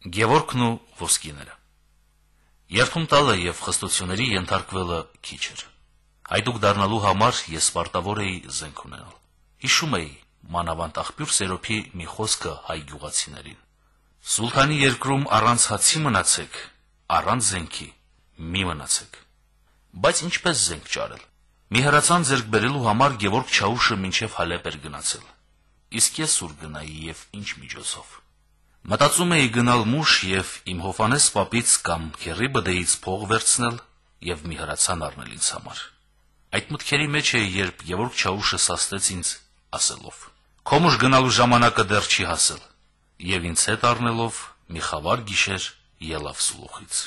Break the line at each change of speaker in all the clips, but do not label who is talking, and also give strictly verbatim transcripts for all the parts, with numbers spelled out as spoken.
Գևորգն ու ոսկիները։ Երդում տալը եւ խստությունների ենթարկվելը քիչ էր։ Հայդուկ դառնալու համար ես պարտավոր էի զենք ունենալ։ Հիշում էի մանավանդ աղբյուր Սերոփի մի խոսքը հայ գյուղացիներին. Սուլթանի երկրում առանց հացի մնացեք, առանց զենքի մի մնացեք։ Բայց ինչպես զենք ճարել։ Մի հրացան ձեռք բերելու համար Գևորգ Չաուշը մինչև Հալեպ էր գնացել։ Իսկ ես ուր գնայի եւ ինչ միջոցով։ Մտածում էի գնալ Մուշ եւ իմ Հովհաննես պապից կամ Քերի բդեից փող վերցնել եւ մի հրացան առնել ինձ համար։ Այդ մտքերի մեջ էի, երբ Գևորգ Չաուշը սաստեց ինձ ասելով. «Քո Մուշ գնալու ժամանակը դեռ չի հասել», եւ ինձ հետ առնելով մի խավար գիշեր ելավ Սուլուխից։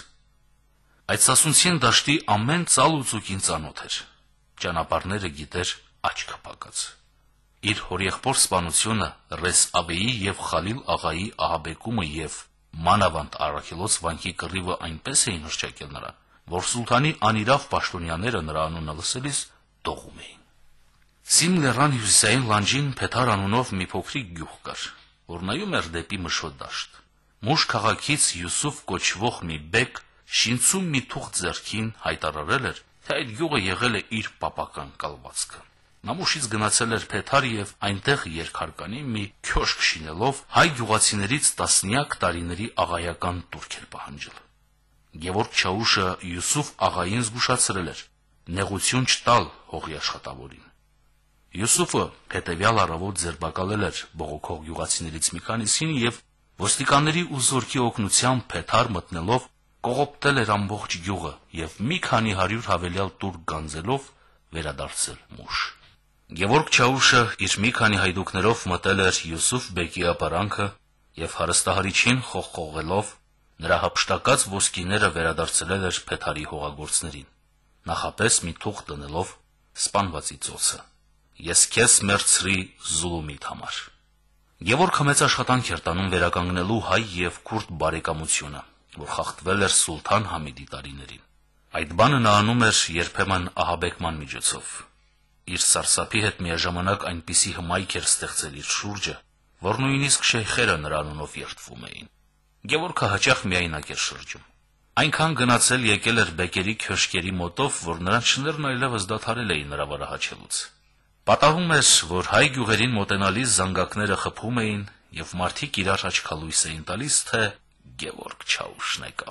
Այդ Սասունցին դաշտի ամեն ծալ ու ծուկին ծանոթ էր։ Ճանապարհները գիտեր աչքը փակած։ Իր հորեղբոր սպանությունը, Ռես Աբեի եւ Խալիլ աղայի ահաբեկումը եւ մանավանդ Արաքելոց վանքի կռիվը այնպես էին հռչակել նրան, որ Սուլթանի անիրավ պաշտոնյաները նրա անունը լսելիս դողում էին։ Սիմ լեռան հյուսիսային լանջին Փեթար անունով մի փոքրիկ գյուղ կար, որ նայում էր դեպի Մշոտ դաշտ։ Մուշ քաղաքից Յուսուֆ կոչվող մի բեկ շինցում մի թուղթ ձեռքին հայտարարել էր, թե այդ գյուղը եղել է իր պապական կալվածքը։ Նա Մուշից գնացել էր Փեթար եւ այնտեղ երկհարկանի մի քյոշք շինելով հայ գյուղացիներից տասնյակ տարիների աղայական տուրք էր պահանջել։ Գևորգ Չաուշը Յուսուֆ աղային զգուշացրել էր նեղություն չտալ հողի աշխատավորին։ Յուսուֆը հետևյալ առավոտ ձերբակալել էր բողոքող գյուղացիներից մի քանիսին եւ ոստիկանների ու զորքի օգնությամբ Փեթար մտնելով կողոպտել էր ամբողջ գյուղը եւ մի քանի հարյուր հավելյալ տուրք գանձելով վերադարձել Մուշ։ Գևորգ Չաուշը իր մի քանի հայդուկներով մտել էր Յուսուֆ բեկի ապարանքը եւ հարստահարիչին խողխողելով նրա հափշտակած ոսկիները վերադարձել էր Փեթարի հողագործներին, նախապես մի թուղթ դնելով սպանվածի ծոցը. «Ես քեզ մերցրի Զուլումիդ համար»։ Գևորգը մեծ աշխատանք էր տանում վերականգնելու հայ եւ քուրդ բարեկամությունը, որ խախտվել էր Սուլթան Համիդի տարիներին։ Այդ բանը նա անում էր երբեմն ահաբեկման միջոցով։ Իր սարսափի հետ միաժամանակ այնպիսի հմայք էր ստեղծել իր շուրջը, որ նույնիսկ շեյխերը նրա անունով երդվում էին։ Գևորգը հաճախ միայնակ էր շրջում։ Այնքան գնացել եկել էր բեկերի քյոշկերի մոտով, որ նրանց շներն այլևս դադարել էին նրա վրա հաչելուց։ Պատահում էր, որ հայ գյուղերին մոտենալիս զանգակները խփում էին եւ մարդիկ իրար աչքալույս էին տալիս, թե Գևորգ Չաուշն եկավ։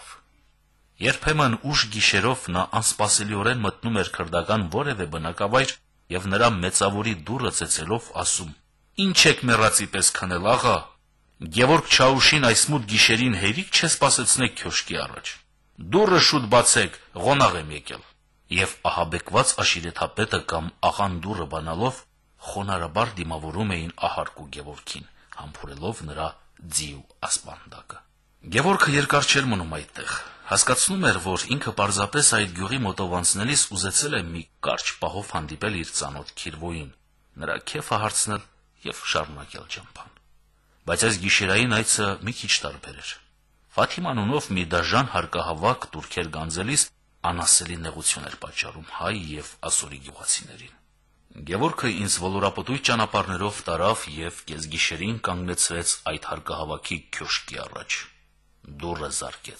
Երբեմն ուշ գիշերով նա անսպասելիորեն մտնում էր քրդական որևէ բնակավայր եւ նրա մեծավորի դուռը ծեծելով ասում. «Ինչ եք մեռածի պես քնել, աղա, Գևորգ Չաուշին այս մութ գիշերին հերիք չսպասեցնեք քյոշկի առաջ։ Դուռը շուտ բացեք, ղոնաղ եմ եկել»։ Եվ ահաբեկված աշիրեթապետը կամ աղան դուռը բանալով խոնարհաբար դիմավորում էին ահարկու Գևորգին, համբուրելով նրա ձիու ասպանդակը։ Գևորգը երկար չէր մնում այդտեղ։ Հասկացնում էր, որ ինքը պարզապես այդ գյուղի մոտով անցնելիս ուզեցել է մի կարճ պահով հանդիպել իր ծանոթ Քիրվոյին, նրա քեֆը հարցնել եւ շարունակել ճամփան։ Բայց այս գիշերային այցը մի քիչ տարբեր էր։ Ֆաթիմ անունով մի դաժան հարկահավաք տուրքեր գանձելիս անասելի նեղություն էր պատճառում հայ եւ ասորի գյուղացիներին։ Գևորգը ինձ ոլորապտույտ ճանապարհներով տարավ եւ կեսգիշերին կանգնեցրեց այդ հարկահավաքի քյոշկի առաջ։ Դուռը զարկեց.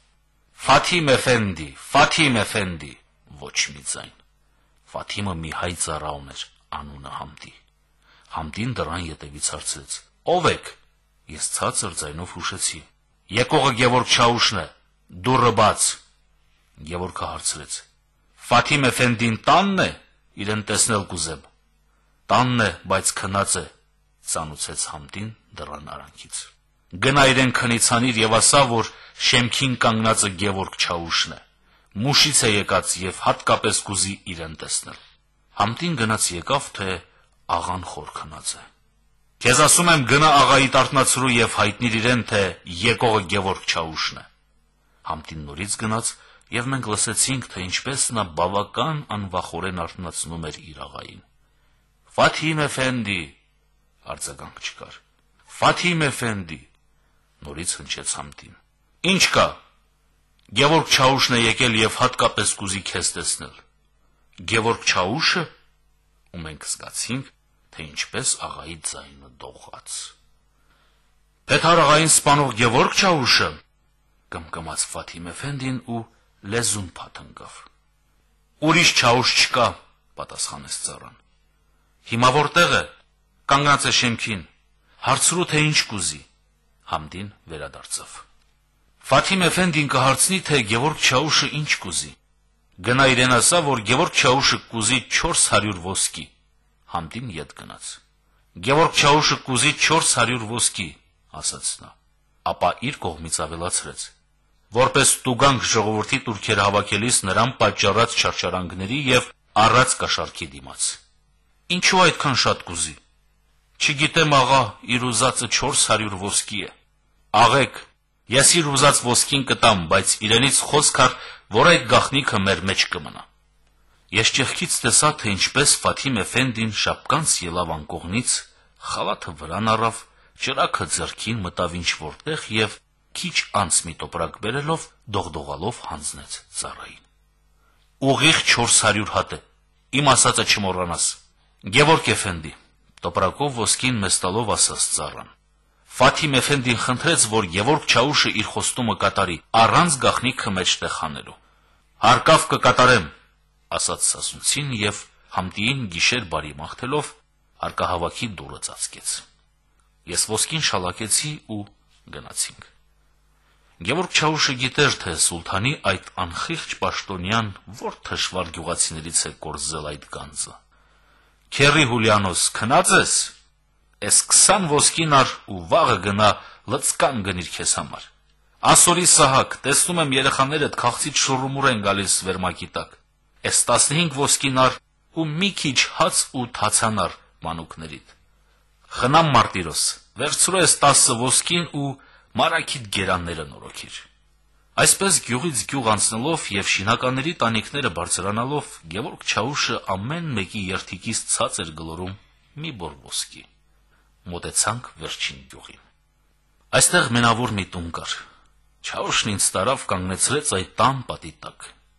«Ֆաթիմ էֆենդի, Ֆաթիմ էֆենդի», ոչ մի ձայն։ Ֆաթիմը մի հայ ծառաուն էր, անունը Համդի։ Համդին դռան ետևից հարցրեց. «Ո՞վ եք»։ Ես ցածր ձայնով հուշեցի. «Եկողը Գևորգ Չաուշն է, դուռը բաց»։ Գևորգը հարցրեց. «Ֆաթիմ էֆենդին տանն է, իրեն տեսնել կուզեմ»։ «Տանն է, բայց քնած է», ծանուցեց Համդին դռան արանքից։ «Գնա իրեն քնից հանիր եւ ասա, որ շեմքին կանգնածը Գևորգ Չաուշն է, Մուշից է եկած եւ հատկապես կուզի իրեն տեսնել»։ Համդին գնաց եկավ, թե աղան խոր քնած է։ «Քեզ ասում եմ, գնա աղայի տարտնացրու եւ հայտնիր իրեն, թե եկողը Գևորգ Չաուշն է»։ Համդին նորից գնաց եւ մենք լսեցինք, թե ինչպես նա բավական անվախորեն արթնացնում էր իր աղային։ «Ֆաթիմ էֆենդի», արձագանք չկար։ «Ֆաթիմ էֆենդի», նորից հնչեց Համդին։ «Ինչ կա»։ «Գևորգ Չաուշն է եկել եւ հատկապես կուզի քեզ տեսնել»։ «Գևորգ Չաուշը»։ Ու մենք զգացինք, թե ինչպես աղայի ձայնը դողաց։ Փեթարաղային սպանող Գևորգ Չաուշը, կմկմաց Ֆաթիմ Էֆենդին ու լեզուն փաթնկավ։ Ուրիշ Չաուշ չկա, պատասխանեց ծառան։ Հիմա որտեղ է, կանգնած է շեմքին, հարցրու թե ինչ կուզի։ Համդին վերադարձավ։ Ֆաթիմ Էֆենդին կհարցնի, թե Գևորգ Չաուշը ինչ կուզի։ Գնա իրեն ասա, որ Գևորգ Չաուշը կուզի չորս հարյուր ոսկի։ Համդին ետ գնաց։ Գևորգ Չաուշը կուզի չորս հարյուր ոսկի, ասաց նա։ Ապա իր կողմից ավելացրեց. որպես տուգանք ժողովրդի տուրքերը հավաքելիս նրան պատճառած չարչարանքների եւ առած կաշառքի դիմաց։ Ինչու այդքան շատ կուզի։ Չգիտեմ, աղա, իր ուզածը չորս հարյուր ոսկի է։ Աղեք, ես իր ուզած ոսկին կտամ, բայց իրենից խոսք կար, որ այդ գաղտնիքը մեր մեջ կմնա։ Ես ճեղքից տեսա, թե ինչպես Ֆաթիմ Էֆենդին շապկանց ելավ անկողնից, խավաթը վրան առավ, ճրագը ձեռքին մտավ ինչ որտեղ եւ քիչ անց մի տոպրակ բերելով դողդողալով հանձնեց ծառային։ Ուղիղ չորս հարյուր հատ է, իմ ասածը չմոռանաս։ Գևորգ Էֆենդի, տոպրակով ոսկին մեզ տալով ասաց ծառան։ Ֆաթիմ Էֆենդին խնդրեց, որ Գևորգ Չաուշը իր խոստումը կատարի, առանց գաղտնիքը մեջտեղ հանելու։ Հարկավ կկատարեմ, ասաց Սասունցին եւ Համդիին գիշեր բարի մաղթելով հարկահավաքի դուռը ծածկեց։ Ես ոսկին շալակեցի ու գնացինք։ Գևորգ Չաուշը գիտեր, թե սուլթանի այդ անխիղճ պաշտոնյան որ թշվառ գյուղացիներից է կորզել այդ գանձը։ Քերի Հուլիանոս, քնած ես, էս քսան ոսկին առ ու վաղը գնա լծկան գնիր քեզ համար։ Ասորի Սահակ, տեսնում եմ երեխաներդ քաղցից շուռումուռ են գալիս վերմակի տակ։ Էս տասնհինգ ոսկին առ ու մի քիչ հաց ու թացանար մանուկներիդ։ Խնամ Մարտիրոս, վերցրու ես տասը ոսկին ու մարաքիդ գերանները նորոգիր։ Այսպես գյուղից գյուղ անցնելով եւ շինականների տանիքները բարձրանալով Գևորգ Չաուշը ամեն մեկի երթիկից ցած էր գլորում մի բոր ոսկի։ Մոտեցանք վերջին գյուղին։ Այստեղ մենավոր մի տուն կար։ Չաուշն ինձ տարավ կանգնեցրեց այդ տան պատի տակ։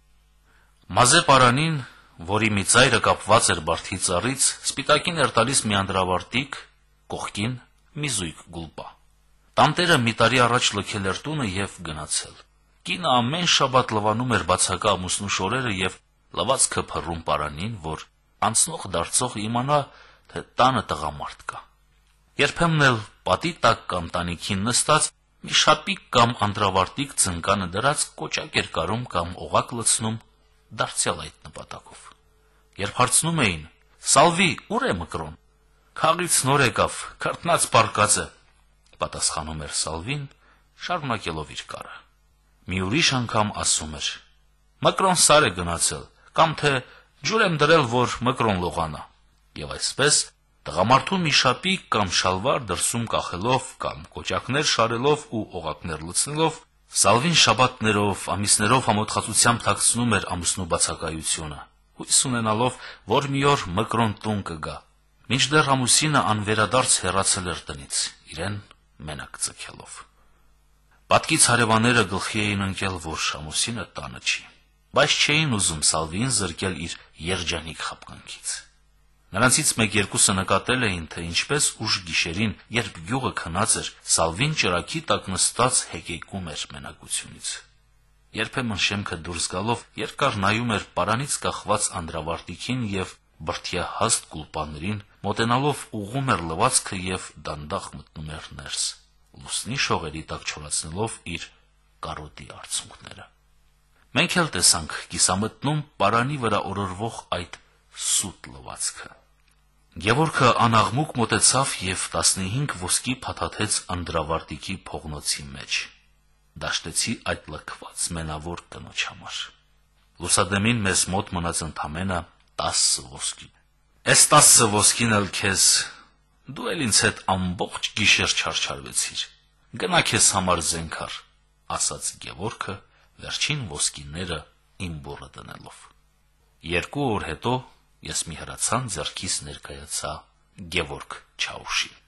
Մազե պարանին, որի մի ծայրը կապված էր բարդի ծառից, սպիտակին էր տալիս մի անդրավարտիկ, կողքին մի զույգ գուլպա։ Տանտերը մի տարի առաջ լքել էր տունը եւ գնացել։ Կինը ամեն շաբաթ լվանում էր բացակա ամուսնու շորերը եւ լվացքը փռում պարանին, որ անցնող դարձող իմանա, թե տանը տղամարդ կա։ Երբեմն էլ պատի տակ կամ տանիքին նստած մի շապիկ կամ անդրավարտիկ ծնկանը դրած կոճակ էր կարում կամ օղակ լցնում դարձյալ այդ նպատակով։ Երբ հարցնում էին. «Սալվի, ուր է Մկրոն»։ «Քաղից նոր եկավ, քրտնած պարկած է», պատասխանում էր Սալվին, շարունակելով իր կարը։ Մի ուրիշ անգամ ասում էր. «Մկրոն սար է գնացել, կամ թե ջուր եմ դրել, որ Մկրոն լողանա»։ Եվ այսպես տղամարդու մի շապիկ կամ շալվար դրսում կախելով կամ կոճակներ շարելով ու օղակներ լցնելով Սալվին շաբաթներով, ամիսներով համոթխածությամբ թաքցնում էր ամուսնու բացակայությունը, հույս ունենալով, որ մի օր Մկրոն տուն կգա, մինչդեռ ամուսինը անվերադարձ հեռացել էր տնից, իրեն մենակ ձգելով։ Պատկից հարևանները գլխի էին ընկել, որ ամուսինը տանը չի, բայց չէին ուզում Սալվին զրկել իր երջանիկ խաբկանքից։ Նրանցից մեկ-երկուսը նկատել էին, թե ինչպես ուշ գիշերին, երբ գյուղը քնած էր, Սալվին ճրագի տակ նստած հեկեկում էր մենակությունից։ Երբեմն շեմքը դուրս գալով երկար նայում էր պարանից կախված անդրավարտիքին եւ բրդյահաստ գուլպաներին, մոտենալով ուղում էր լվացքը եւ դանդաղ մտնում էր ներս, լուսնի շողերի տակ չորացնելով իր կարոտի արցունքները։ Մենք էլ տեսանք կիսամտնում պարանի վրա օրորվող այդ սուտ լվացքը։ Գևորգը անաղմուկ մոտեցավ եւ տասնհինգ ոսկի փաթաթեց անդրավարտիքի փողնոցի մեջ։ Դաշտեցի այդ լքված մենավոր կնոջ համար։ Լուսադեմին մեզ մոտ մնաց ընդամենը տասը ոսկի։ Էս տասը ոսկին էլ քեզ, դու էլ ինձ հետ ամբողջ գիշեր չարչարվեցիր։ Գնա քեզ համար զենքար, ասաց Գևորգը վերջին ոսկիները իմ բուրը դնելով։ Երկու օր հետո ես մի հրացան ձեռքիս ներկայացա Գևորգ Չաուշին։